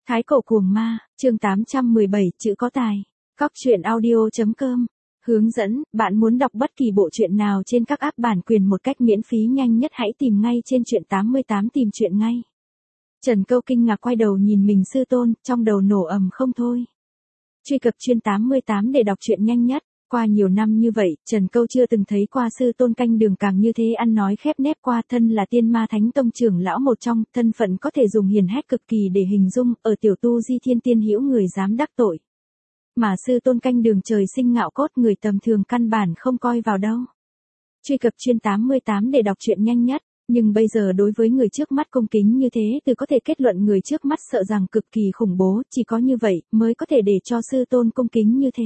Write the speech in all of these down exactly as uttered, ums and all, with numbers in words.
Thái cổ cuồng ma, chương tám trăm mười bảy, chữ có tài. Cóc truyện audio chấm com. Hướng dẫn, bạn muốn đọc bất kỳ bộ truyện nào trên các app bản quyền một cách miễn phí nhanh nhất hãy tìm ngay trên truyện tám mươi tám tìm truyện ngay. Trần Câu kinh ngạc quay đầu nhìn mình sư tôn, trong đầu nổ ầm không thôi. Truy cập chuyên tám mươi tám để đọc truyện nhanh nhất. Qua nhiều năm như vậy, Trần Câu chưa từng thấy qua sư tôn canh đường càng như thế ăn nói khép nép qua thân là tiên ma thánh tông trưởng lão một trong, thân phận có thể dùng hiền hách cực kỳ để hình dung, ở tiểu tu di thiên tiên hữu người dám đắc tội. Mà sư tôn canh đường trời sinh ngạo cốt người tầm thường căn bản không coi vào đâu. Truy cập chuyên tám mươi tám để đọc truyện nhanh nhất. Nhưng bây giờ đối với người trước mắt cung kính như thế từ có thể kết luận người trước mắt sợ rằng cực kỳ khủng bố, chỉ có như vậy mới có thể để cho sư tôn cung kính như thế.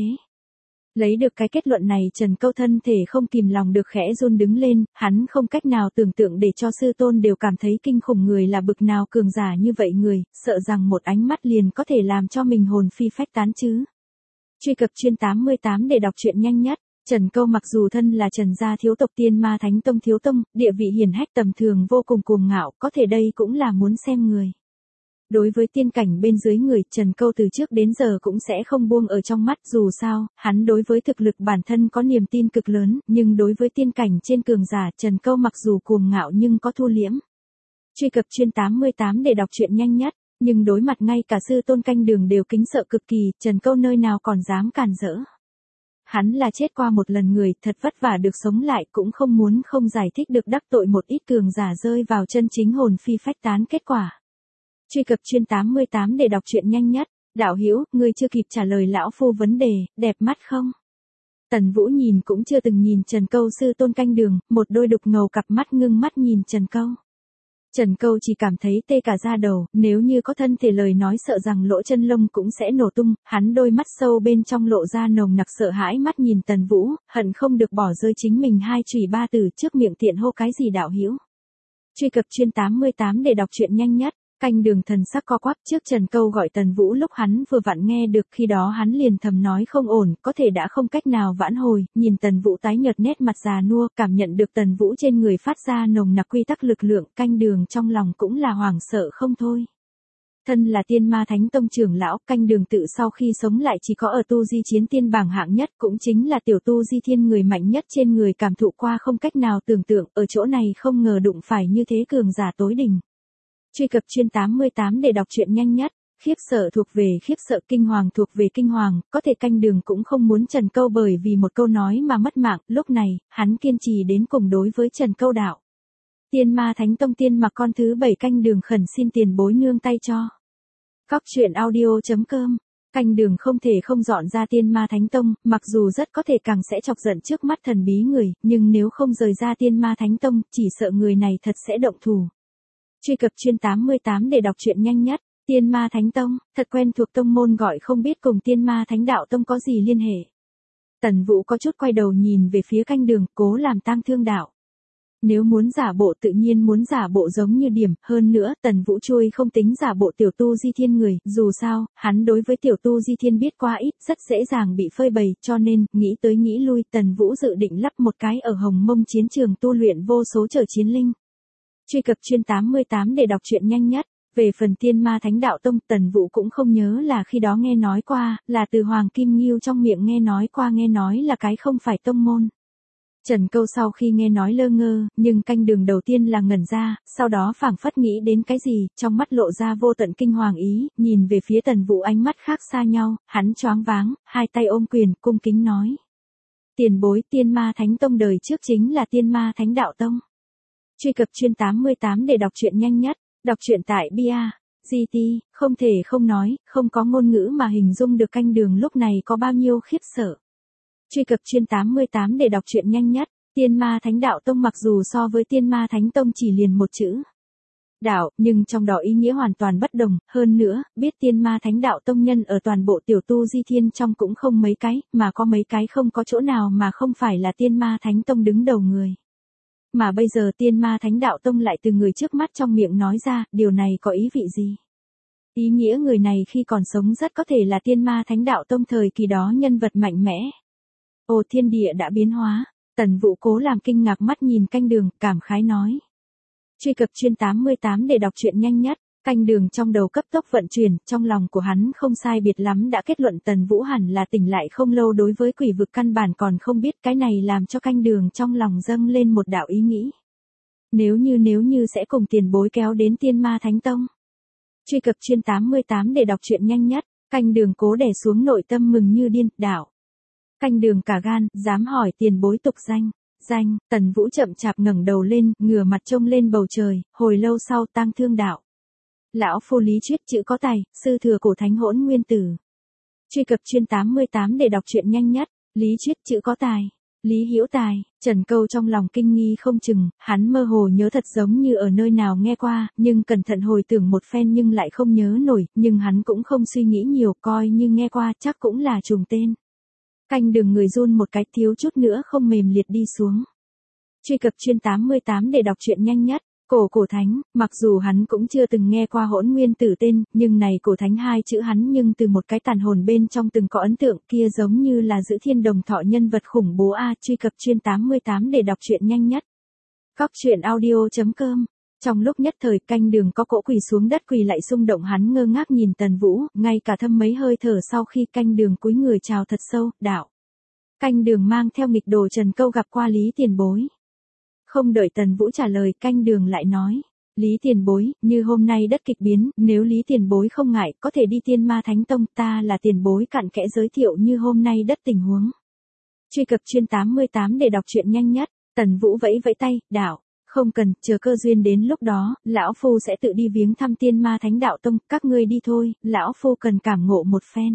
Lấy được cái kết luận này Trần Câu thân thể không kìm lòng được khẽ run đứng lên, hắn không cách nào tưởng tượng để cho sư tôn đều cảm thấy kinh khủng người là bực nào cường giả như vậy người, sợ rằng một ánh mắt liền có thể làm cho mình hồn phi phách tán chứ. Truy cập chuyên tám mươi tám để đọc truyện nhanh nhất. Trần Câu mặc dù thân là Trần gia thiếu tộc tiên ma thánh tông thiếu tông, địa vị hiển hách tầm thường vô cùng cuồng ngạo, có thể đây cũng là muốn xem người. Đối với tiên cảnh bên dưới người, Trần Câu từ trước đến giờ cũng sẽ không buông ở trong mắt, dù sao, hắn đối với thực lực bản thân có niềm tin cực lớn, nhưng đối với tiên cảnh trên cường giả, Trần Câu mặc dù cuồng ngạo nhưng có thu liễm. Truy cập chuyên tám mươi tám để đọc truyện nhanh nhất, nhưng đối mặt ngay cả sư tôn canh đường đều kính sợ cực kỳ, Trần Câu nơi nào còn dám cản rỡ. Hắn là chết qua một lần người, thật vất vả được sống lại cũng không muốn không giải thích được đắc tội một ít cường giả rơi vào chân chính hồn phi phách tán kết quả. Truy cập chuyên tám mươi tám để đọc truyện nhanh nhất. Đạo hữu, ngươi chưa kịp trả lời lão phu vấn đề, đẹp mắt không? Tần Vũ nhìn cũng chưa từng nhìn Trần Câu sư tôn canh đường, một đôi đục ngầu cặp mắt ngưng mắt nhìn Trần Câu. Trần Câu chỉ cảm thấy tê cả da đầu, nếu như có thân thể lời nói sợ rằng lỗ chân lông cũng sẽ nổ tung, hắn đôi mắt sâu bên trong lộ ra nồng nặc sợ hãi mắt nhìn Tần Vũ, hận không được bỏ rơi chính mình hai chùy ba từ trước miệng tiện hô cái gì đạo hữu. Truy cập chuyên tám mươi tám để đọc truyện nhanh nhất. Canh đường thần sắc co quắp trước Trần Câu gọi Tần Vũ lúc hắn vừa vặn nghe được khi đó hắn liền thầm nói không ổn, có thể đã không cách nào vãn hồi, nhìn Tần Vũ tái nhợt nét mặt già nua, cảm nhận được Tần Vũ trên người phát ra nồng nặc quy tắc lực lượng, canh đường trong lòng cũng là hoảng sợ không thôi. Thân là tiên ma thánh tông trưởng lão, canh đường tự sau khi sống lại chỉ có ở tu di chiến tiên bảng hạng nhất cũng chính là tiểu tu di thiên người mạnh nhất trên người cảm thụ qua không cách nào tưởng tượng, ở chỗ này không ngờ đụng phải như thế cường giả tối đỉnh. Truy cập chuyên tám mươi tám để đọc truyện nhanh nhất. Khiếp sợ thuộc về khiếp sợ, kinh hoàng thuộc về kinh hoàng, có thể canh đường cũng không muốn Trần Câu bởi vì một câu nói mà mất mạng, lúc này, hắn kiên trì đến cùng đối với Trần Câu đạo. Tiên ma thánh tông tiên mặc con thứ bảy canh đường khẩn xin tiền bối nương tay cho. Cóc truyện audio chấm com. Canh đường không thể không dọn ra tiên ma thánh tông, mặc dù rất có thể càng sẽ chọc giận trước mắt thần bí người, nhưng nếu không rời ra tiên ma thánh tông, chỉ sợ người này thật sẽ động thủ. Truy cập chuyên tám mươi tám để đọc truyện nhanh nhất. Tiên ma thánh tông, thật quen thuộc tông môn gọi không biết cùng tiên ma thánh đạo tông có gì liên hệ. Tần Vũ có chút quay đầu nhìn về phía canh đường, cố làm tang thương đạo. Nếu muốn giả bộ tự nhiên muốn giả bộ giống như điểm, hơn nữa Tần Vũ chui không tính giả bộ tiểu tu di thiên người, dù sao, hắn đối với tiểu tu di thiên biết quá ít, rất dễ dàng bị phơi bày, cho nên, nghĩ tới nghĩ lui, Tần Vũ dự định lắp một cái ở Hồng Mông chiến trường tu luyện vô số trở chiến linh. Truy cập chuyên tám mươi tám để đọc truyện nhanh nhất. Về phần tiên ma thánh đạo tông, Tần Vũ cũng không nhớ là khi đó nghe nói qua, là từ Hoàng Kim Nghiêu trong miệng nghe nói qua nghe nói là cái không phải tông môn. Trần Câu sau khi nghe nói lơ ngơ, nhưng canh đường đầu tiên là ngẩn ra, sau đó phảng phất nghĩ đến cái gì, trong mắt lộ ra vô tận kinh hoàng ý, nhìn về phía Tần Vũ ánh mắt khác xa nhau, hắn choáng váng, hai tay ôm quyền, cung kính nói. Tiền bối tiên ma thánh tông đời trước chính là tiên ma thánh đạo tông. Truy cập chuyên tám mươi tám để đọc truyện nhanh nhất. Đọc truyện tại bia, giê tê, không thể không nói, không có ngôn ngữ mà hình dung được canh đường lúc này có bao nhiêu khiếp sợ. Truy cập chuyên tám mươi tám để đọc truyện nhanh nhất. Tiên ma thánh đạo tông mặc dù so với tiên ma thánh tông chỉ liền một chữ đạo, nhưng trong đó ý nghĩa hoàn toàn bất đồng, hơn nữa, biết tiên ma thánh đạo tông nhân ở toàn bộ tiểu tu di thiên trong cũng không mấy cái, mà có mấy cái không có chỗ nào mà không phải là tiên ma thánh tông đứng đầu người. Mà bây giờ tiên ma thánh đạo tông lại từ người trước mắt trong miệng nói ra, điều này có ý vị gì? Ý nghĩa người này khi còn sống rất có thể là tiên ma thánh đạo tông thời kỳ đó nhân vật mạnh mẽ. Ồ thiên địa đã biến hóa, Tần Vũ cố làm kinh ngạc mắt nhìn canh đường, cảm khái nói. Truy cập chuyên tám mươi tám để đọc truyện nhanh nhất. Canh đường trong đầu cấp tốc vận chuyển, trong lòng của hắn không sai biệt lắm đã kết luận Tần Vũ hẳn là tỉnh lại không lâu, đối với quỷ vực căn bản còn không biết, cái này làm cho canh đường trong lòng dâng lên một đạo ý nghĩ. Nếu như nếu như sẽ cùng tiền bối kéo đến Tiên Ma Thánh Tông. Truy cập chuyên tám mươi tám để đọc truyện nhanh nhất, canh đường cố đè xuống nội tâm mừng như điên, đạo. Canh đường cả gan, dám hỏi tiền bối tục danh. Danh, Tần Vũ chậm chạp ngẩng đầu lên, ngửa mặt trông lên bầu trời, hồi lâu sau tang thương đạo. Lão phu Lý Chuyết chữ có tài, sư thừa cổ thánh hỗn nguyên tử. Truy cập chuyên tám mươi tám để đọc truyện nhanh nhất, Lý Chuyết chữ có tài. Lý Hữu Tài, Trần Câu trong lòng kinh nghi không chừng, hắn mơ hồ nhớ thật giống như ở nơi nào nghe qua, nhưng cẩn thận hồi tưởng một phen nhưng lại không nhớ nổi, nhưng hắn cũng không suy nghĩ nhiều, coi như nghe qua chắc cũng là trùng tên. Canh đường người run một cái, thiếu chút nữa không mềm liệt đi xuống. Truy cập chuyên tám mươi tám để đọc truyện nhanh nhất, cổ cổ thánh, mặc dù hắn cũng chưa từng nghe qua hỗn nguyên tử tên, nhưng này cổ thánh hai chữ hắn nhưng từ một cái tàn hồn bên trong từng có ấn tượng, kia giống như là giữ thiên đồng thọ nhân vật khủng bố a. Truy cập chuyên tám mươi tám để đọc truyện nhanh nhất. Góc truyện audio chấm com. Trong lúc nhất thời canh đường có cỗ quỳ xuống đất quỳ lại xung động, hắn ngơ ngác nhìn Tần Vũ, ngay cả thâm mấy hơi thở sau khi canh đường cúi người chào thật sâu, đạo. Canh đường mang theo nghịch đồ Trần Câu gặp qua Lý tiền bối. Không đợi Tần Vũ trả lời, canh đường lại nói. Lý tiền bối, như hôm nay đất kịch biến, nếu Lý tiền bối không ngại, có thể đi Tiên Ma Thánh Tông, ta là tiền bối cặn kẽ giới thiệu như hôm nay đất tình huống. Truy cập chuyên tám mươi tám để đọc truyện nhanh nhất, Tần Vũ vẫy vẫy tay, đạo. Không cần, chờ cơ duyên đến lúc đó, lão phu sẽ tự đi viếng thăm Tiên Ma Thánh Đạo Tông, các ngươi đi thôi, lão phu cần cảm ngộ một phen.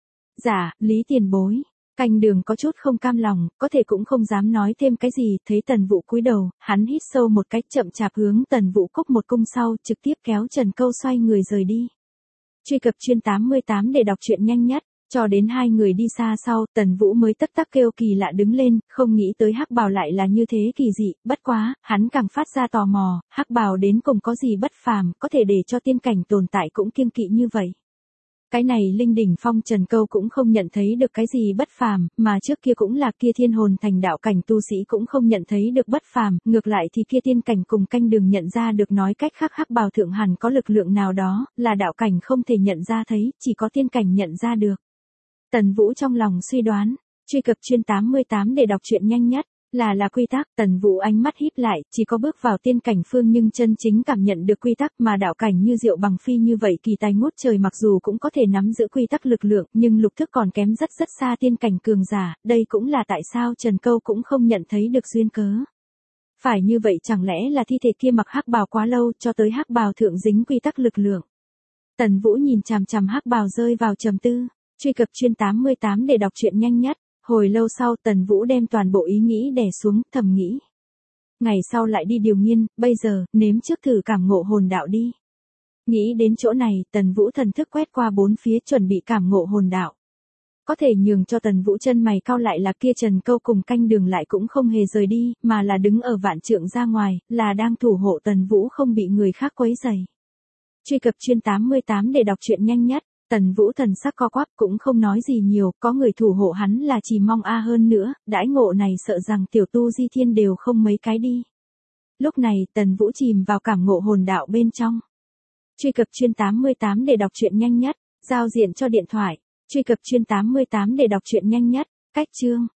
Dạ, Lý tiền bối. Canh đường có chút không cam lòng, có thể cũng không dám nói thêm cái gì, thấy Tần Vũ cúi đầu, hắn hít sâu một cách chậm chạp hướng Tần Vũ cúc một cung sau, trực tiếp kéo Trần Câu xoay người rời đi. Truy cập chuyên tám mươi tám để đọc truyện nhanh nhất, cho đến hai người đi xa sau, Tần Vũ mới tất tắc kêu kỳ lạ đứng lên, không nghĩ tới hắc bào lại là như thế kỳ dị, bất quá, hắn càng phát ra tò mò, hắc bào đến cùng có gì bất phàm, có thể để cho tiên cảnh tồn tại cũng kiêng kỵ như vậy. Cái này Linh Đỉnh Phong Trần Câu cũng không nhận thấy được cái gì bất phàm, mà trước kia cũng là kia thiên hồn thành đạo cảnh tu sĩ cũng không nhận thấy được bất phàm, ngược lại thì kia tiên cảnh cùng canh đường nhận ra được, nói cách khác hắc bào thượng hẳn có lực lượng nào đó, là đạo cảnh không thể nhận ra thấy, chỉ có tiên cảnh nhận ra được. Tần Vũ trong lòng suy đoán, truy cập chuyên tám mươi tám để đọc truyện nhanh nhất. Là là quy tắc, Tần Vũ ánh mắt híp lại, chỉ có bước vào tiên cảnh phương nhưng chân chính cảm nhận được quy tắc, mà đạo cảnh như Diệu Bằng Phi như vậy kỳ tài ngút trời mặc dù cũng có thể nắm giữ quy tắc lực lượng, nhưng lục thức còn kém rất rất xa tiên cảnh cường giả, đây cũng là tại sao Trần Câu cũng không nhận thấy được duyên cớ. Phải như vậy chẳng lẽ là thi thể kia mặc hắc bào quá lâu, cho tới hắc bào thượng dính quy tắc lực lượng. Tần Vũ nhìn chằm chằm hắc bào rơi vào trầm tư, truy cập chuyên tám mươi tám để đọc truyện nhanh nhất. Hồi lâu sau Tần Vũ đem toàn bộ ý nghĩ đè xuống, thầm nghĩ. Ngày sau lại đi điều nghiên, bây giờ, nếm trước thử cảm ngộ hồn đạo đi. Nghĩ đến chỗ này, Tần Vũ thần thức quét qua bốn phía chuẩn bị cảm ngộ hồn đạo. Có thể nhường cho Tần Vũ chân mày cau lại là kia Trần Câu cùng canh đường lại cũng không hề rời đi, mà là đứng ở vạn trượng ra ngoài, là đang thủ hộ Tần Vũ không bị người khác quấy rầy. Truy cập chuyên tám mươi tám để đọc truyện nhanh nhất. Tần Vũ thần sắc co quắp cũng không nói gì nhiều, có người thủ hộ hắn là chỉ mong a hơn nữa, đãi ngộ này sợ rằng tiểu tu di thiên đều không mấy cái đi. Lúc này Tần Vũ chìm vào cảm ngộ hồn đạo bên trong. Truy cập chuyên tám mươi tám để đọc truyện nhanh nhất, giao diện cho điện thoại, truy cập chuyên tám mươi tám để đọc truyện nhanh nhất, cách chương.